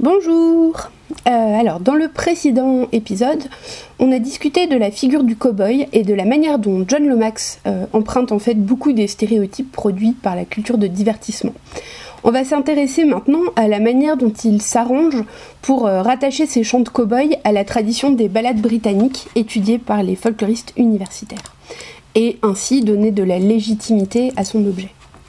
Bonjour. Alors, dans le précédent épisode, on a discuté de la figure du cow-boy et de la manière dont John Lomax emprunte en fait beaucoup des stéréotypes produits par la culture de divertissement. On va s'intéresser maintenant à la manière dont il s'arrange pour rattacher ses chants de cow-boy à la tradition des ballades britanniques étudiées par les folkloristes universitaires, et ainsi donner de la légitimité à son objet.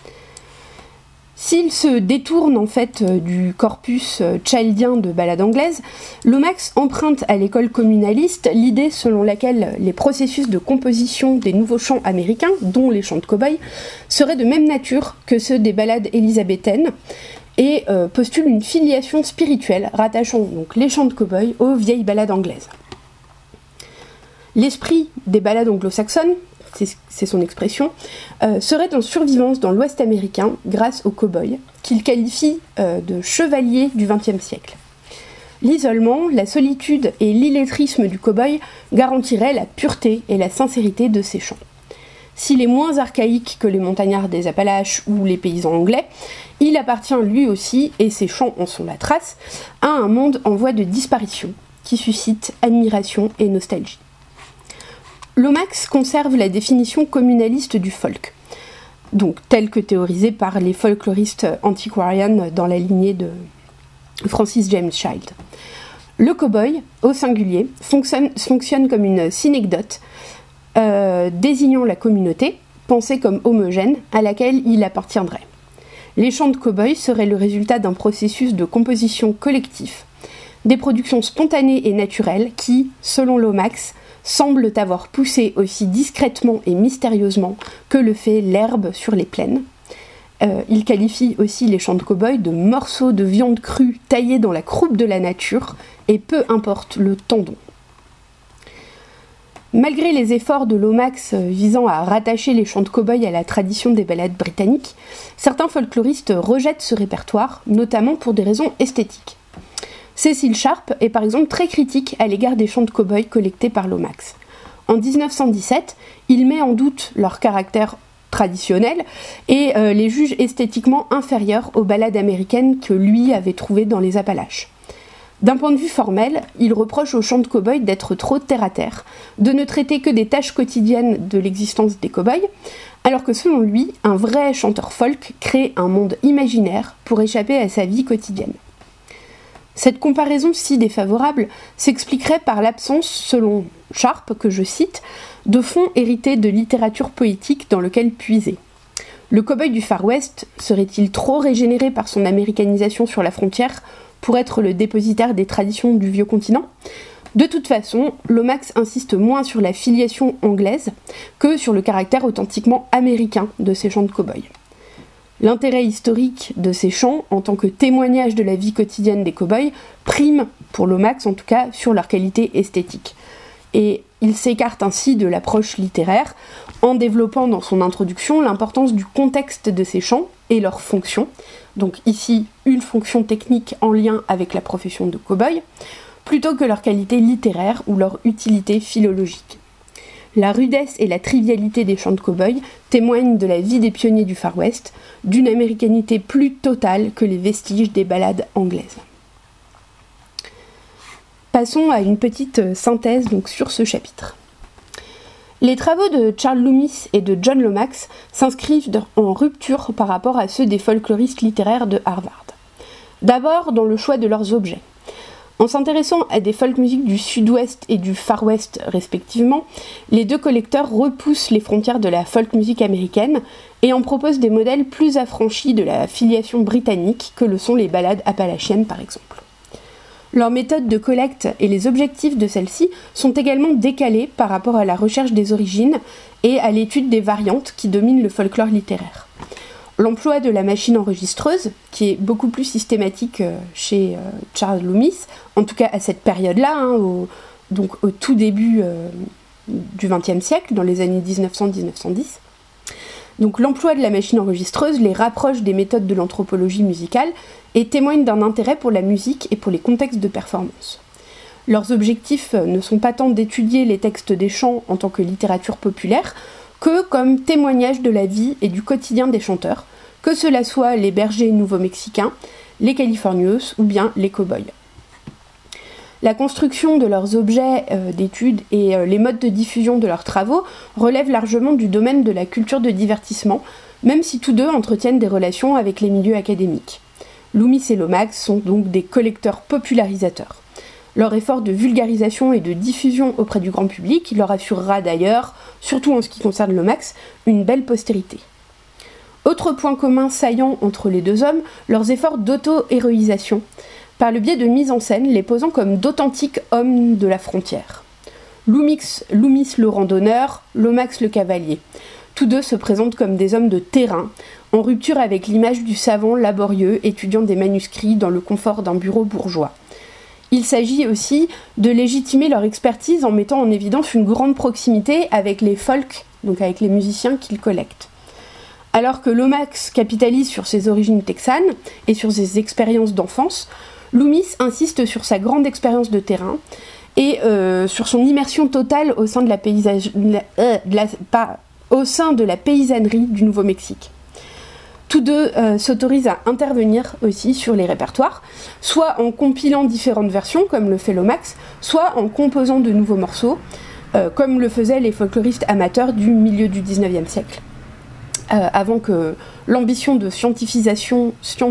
S'il se détourne en fait du corpus childien de ballades anglaises, Lomax emprunte à l'école communaliste l'idée selon laquelle les processus de composition des nouveaux chants américains, dont les chants de cow-boy, seraient de même nature que ceux des ballades élisabéthaines, et postule une filiation spirituelle rattachant donc les chants de cow-boy aux vieilles ballades anglaises. L'esprit des ballades anglo-saxonnes, c'est son expression, serait en survivance dans l'Ouest américain grâce au cow-boy, qu'il qualifie de chevalier du XXe siècle. L'isolement, la solitude et l'illettrisme du cow-boy garantiraient la pureté et la sincérité de ses chants. S'il est moins archaïque que les montagnards des Appalaches ou les paysans anglais, il appartient lui aussi, et ses chants en sont la trace, à un monde en voie de disparition, qui suscite admiration et nostalgie. Lomax conserve la définition communaliste du folk, donc telle que théorisée par les folkloristes antiquarians dans la lignée de Francis James Child. Le cow-boy, au singulier, fonctionne comme une synecdote, désignant la communauté, pensée comme homogène, à laquelle il appartiendrait. Les chants de cow-boy seraient le résultat d'un processus de composition collectif, des productions spontanées et naturelles qui, selon Lomax, semblent avoir poussé aussi discrètement et mystérieusement que le fait l'herbe sur les plaines. Il qualifie aussi les chants de cow-boy de morceaux de viande crue taillés dans la croupe de la nature, et peu importe le tendon. Malgré les efforts de Lomax visant à rattacher les chants de cow-boy à la tradition des ballades britanniques, certains folkloristes rejettent ce répertoire, notamment pour des raisons esthétiques. Cecil Sharp est par exemple très critique à l'égard des chants de cow-boy collectés par Lomax. En 1917, il met en doute leur caractère traditionnel et les juge esthétiquement inférieurs aux ballades américaines que lui avait trouvées dans les Appalaches. D'un point de vue formel, il reproche aux chants de cow-boy d'être trop terre-à-terre, de ne traiter que des tâches quotidiennes de l'existence des cow-boys, alors que selon lui, un vrai chanteur folk crée un monde imaginaire pour échapper à sa vie quotidienne. Cette comparaison si défavorable s'expliquerait par l'absence, selon Sharp, que je cite, de fond hérité de littérature poétique dans lequel puiser. Le cow-boy du Far West serait-il trop régénéré par son américanisation sur la frontière pour être le dépositaire des traditions du vieux continent ? De toute façon, Lomax insiste moins sur la filiation anglaise que sur le caractère authentiquement américain de ces chants de cow-boy. L'intérêt historique de ces chants, en tant que témoignage de la vie quotidienne des cow-boys, prime, pour Lomax en tout cas, sur leur qualité esthétique. Et il s'écarte ainsi de l'approche littéraire, en développant dans son introduction l'importance du contexte de ces chants et leur fonction, donc ici une fonction technique en lien avec la profession de cow-boy, plutôt que leur qualité littéraire ou leur utilité philologique. La rudesse et la trivialité des chants de cow-boy témoignent de la vie des pionniers du Far West, d'une américanité plus totale que les vestiges des ballades anglaises. Passons à une petite synthèse donc, sur ce chapitre. Les travaux de Charles Loomis et de John Lomax s'inscrivent en rupture par rapport à ceux des folkloristes littéraires de Harvard. D'abord dans le choix de leurs objets. En s'intéressant à des folk music du sud-ouest et du far west respectivement, les deux collecteurs repoussent les frontières de la folk music américaine et en proposent des modèles plus affranchis de la filiation britannique que le sont les ballades appalachiennes par exemple. Leur méthode de collecte et les objectifs de celle-ci sont également décalés par rapport à la recherche des origines et à l'étude des variantes qui dominent le folklore littéraire. L'emploi de la machine enregistreuse, qui est beaucoup plus systématique chez Charles Loomis, en tout cas à cette période-là, au tout début du XXe siècle, dans les années 1900-1910. Donc l'emploi de la machine enregistreuse les rapproche des méthodes de l'anthropologie musicale et témoigne d'un intérêt pour la musique et pour les contextes de performance. Leurs objectifs ne sont pas tant d'étudier les textes des chants en tant que littérature populaire, que comme témoignage de la vie et du quotidien des chanteurs, que cela soit les bergers nouveau-mexicains, les Californios ou bien les cow-boys. La construction de leurs objets d'étude et les modes de diffusion de leurs travaux relèvent largement du domaine de la culture de divertissement, même si tous deux entretiennent des relations avec les milieux académiques. Loomis et Lomax sont donc des collecteurs popularisateurs. Leur effort de vulgarisation et de diffusion auprès du grand public leur assurera d'ailleurs, surtout en ce qui concerne Lomax, une belle postérité. Autre point commun saillant entre les deux hommes, leurs efforts d'auto-héroïsation, par le biais de mise en scène les posant comme d'authentiques hommes de la frontière. Loomis le randonneur, Lomax le cavalier. Tous deux se présentent comme des hommes de terrain, en rupture avec l'image du savant laborieux étudiant des manuscrits dans le confort d'un bureau bourgeois. Il s'agit aussi de légitimer leur expertise en mettant en évidence une grande proximité avec les folk, donc avec les musiciens qu'ils collectent. Alors que Lomax capitalise sur ses origines texanes et sur ses expériences d'enfance, Loomis insiste sur sa grande expérience de terrain et sur son immersion totale au sein de la paysannerie du Nouveau-Mexique. Tous deux s'autorisent à intervenir aussi sur les répertoires, soit en compilant différentes versions, comme le fait Lomax, soit en composant de nouveaux morceaux, comme le faisaient les folkloristes amateurs du milieu du XIXe siècle, avant que l'ambition de scientifisation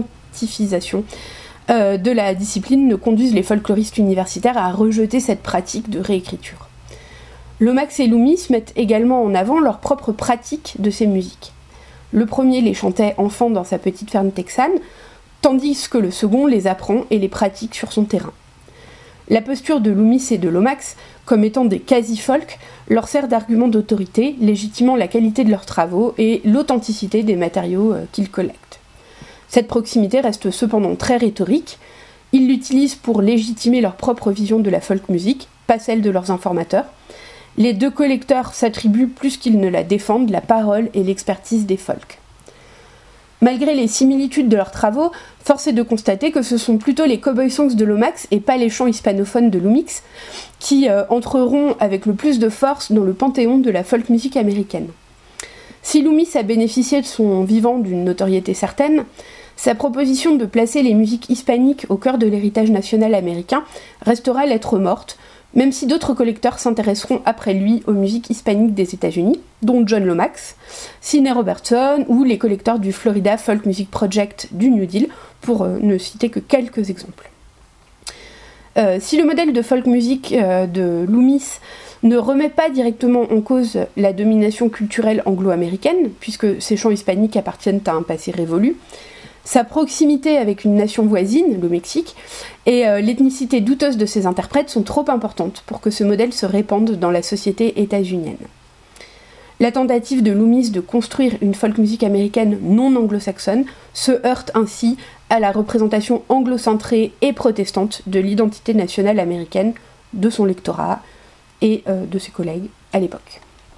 de la discipline ne conduise les folkloristes universitaires à rejeter cette pratique de réécriture. Lomax et Loomis mettent également en avant leur propre pratique de ces musiques. Le premier les chantait enfant dans sa petite ferme texane, tandis que le second les apprend et les pratique sur son terrain. La posture de Loomis et de Lomax, comme étant des quasi-folk, leur sert d'argument d'autorité, légitimant la qualité de leurs travaux et l'authenticité des matériaux qu'ils collectent. Cette proximité reste cependant très rhétorique. Ils l'utilisent pour légitimer leur propre vision de la folk music, pas celle de leurs informateurs. Les deux collecteurs s'attribuent plus qu'ils ne la défendent la parole et l'expertise des folk. Malgré les similitudes de leurs travaux, force est de constater que ce sont plutôt les cowboy songs de Lomax et pas les chants hispanophones de Loomis qui entreront avec le plus de force dans le panthéon de la folk music américaine. Si Loomis a bénéficié de son vivant d'une notoriété certaine, sa proposition de placer les musiques hispaniques au cœur de l'héritage national américain restera lettre morte, même si d'autres collecteurs s'intéresseront après lui aux musiques hispaniques des États-Unis, dont John Lomax, Sidney Robertson ou les collecteurs du Florida Folk Music Project du New Deal, pour ne citer que quelques exemples. Si le modèle de folk music de Loomis ne remet pas directement en cause la domination culturelle anglo-américaine, puisque ces chants hispaniques appartiennent à un passé révolu, sa proximité avec une nation voisine, le Mexique, et l'ethnicité douteuse de ses interprètes sont trop importantes pour que ce modèle se répande dans la société états-unienne. La tentative de Loomis de construire une folk music américaine non anglo-saxonne se heurte ainsi à la représentation anglo-centrée et protestante de l'identité nationale américaine, de son lectorat et de ses collègues à l'époque.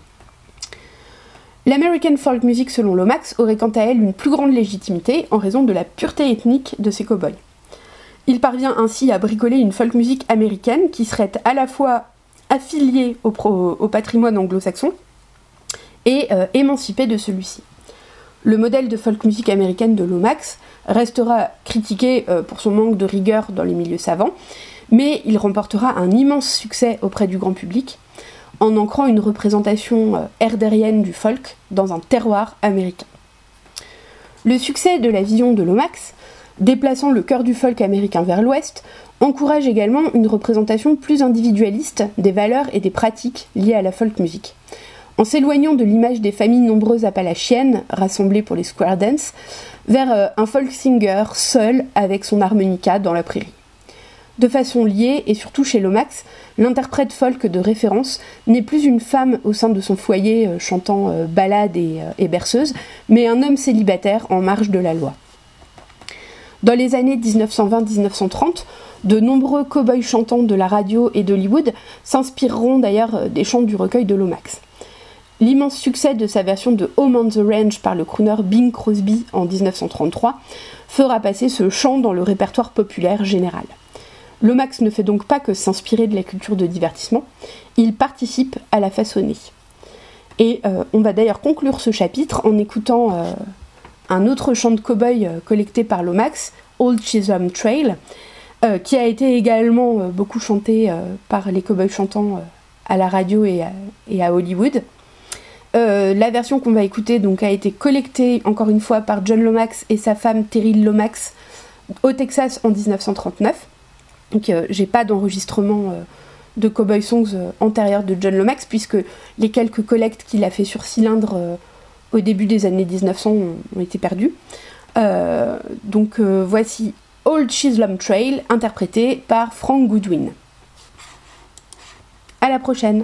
L'American folk music selon Lomax aurait quant à elle une plus grande légitimité en raison de la pureté ethnique de ses cow-boys. Il parvient ainsi à bricoler une folk music américaine qui serait à la fois affiliée au patrimoine anglo-saxon et émancipée de celui-ci. Le modèle de folk music américaine de Lomax restera critiqué pour son manque de rigueur dans les milieux savants, mais il remportera un immense succès auprès du grand public, en ancrant une représentation herdérienne du folk dans un terroir américain. Le succès de la vision de Lomax, déplaçant le cœur du folk américain vers l'ouest, encourage également une représentation plus individualiste des valeurs et des pratiques liées à la folk music. En s'éloignant de l'image des familles nombreuses appalachiennes, rassemblées pour les square dance, vers un folk singer seul avec son harmonica dans la prairie. De façon liée, et surtout chez Lomax, l'interprète folk de référence n'est plus une femme au sein de son foyer chantant ballades et berceuses, mais un homme célibataire en marge de la loi. Dans les années 1920-1930, de nombreux cow-boys chantants de la radio et d'Hollywood s'inspireront d'ailleurs des chants du recueil de Lomax. L'immense succès de sa version de Home on the Range par le crooner Bing Crosby en 1933 fera passer ce chant dans le répertoire populaire général. Lomax ne fait donc pas que s'inspirer de la culture de divertissement, il participe à la façonner. Et on va d'ailleurs conclure ce chapitre en écoutant un autre chant de cow-boy collecté par Lomax, Old Chisholm Trail, qui a été également beaucoup chanté par les cowboys chantants à la radio et à Hollywood. La version qu'on va écouter donc, a été collectée encore une fois par John Lomax et sa femme Terry Lomax au Texas en 1939. Donc j'ai pas d'enregistrement de Cowboy Songs antérieur de John Lomax, puisque les quelques collectes qu'il a fait sur cylindre au début des années 1900 ont été perdus. Donc voici Old Chisholm Trail, interprété par Frank Goodwin. À la prochaine.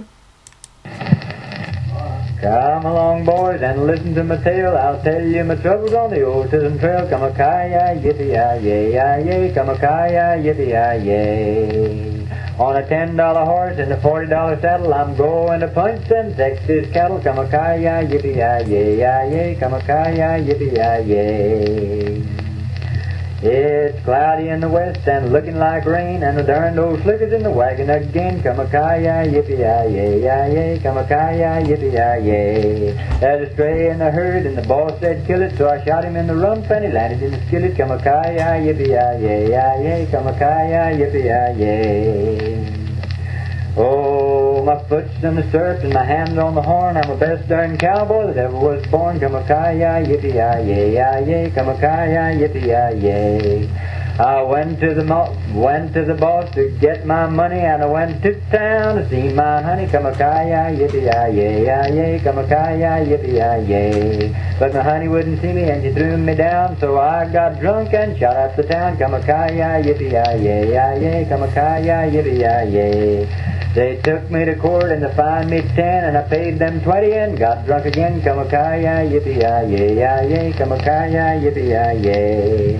Come along, boys, and listen to my tale. I'll tell you my troubles on the old Chisholm Trail. Come a kaya, yippee-yi-yay, come a kaya, yippee-yi-yay. On a $10 horse and a $40 saddle, I'm going to punch them Texas cattle. Come a kaya, yippee-yi-yay, come a kaya, yippee-yi-yay. It's cloudy in the west and looking like rain, and the darned old slicker's in the wagon again. Come a kaya, yippee-yi-yay, come a kaya, yippee-yi-yay. There's a stray in the herd, and the boss said kill it, so I shot him in the rump, and he landed in the skillet. Come a kaya, yippee-yi-yay, come a kaya, yippee-yi-yay. Oh, my foot's in the stirrup and my hand's on the horn. I'm the best darn cowboy that ever was born. Come a kaya, yippee-yi-yay, come a kaya, yippee-yi-yay. I went to the boss to get my money, and I went to town to see my honey. Come a kaya, yippee-yi-yay, come a kaya, yippee-yi-yay. But my honey wouldn't see me and she threw me down, so I got drunk and shot up the town. Come a kaya, yippee-yi-yay, come a kaya, yippee-yi-yay. They took me to court and they fined me 10, and I paid them 20 and got drunk again. Come a kaya, yippee-yi-yay, come a kaya, yippee-yi-yay.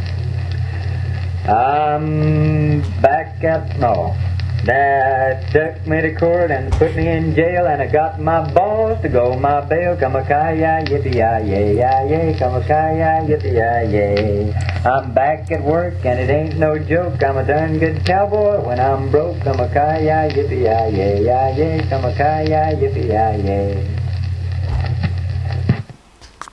I'm back at They took me to court and put me in jail, and I got my boss to go my bail. Come a kaya, yippee-yi-yay, come a kaya, yippee-yi-yay. I'm back at work and it ain't no joke. I'm a darn good cowboy when I'm broke. Come a kaya, yippee-yi-yay, come a kaya, yippee-yi-yay.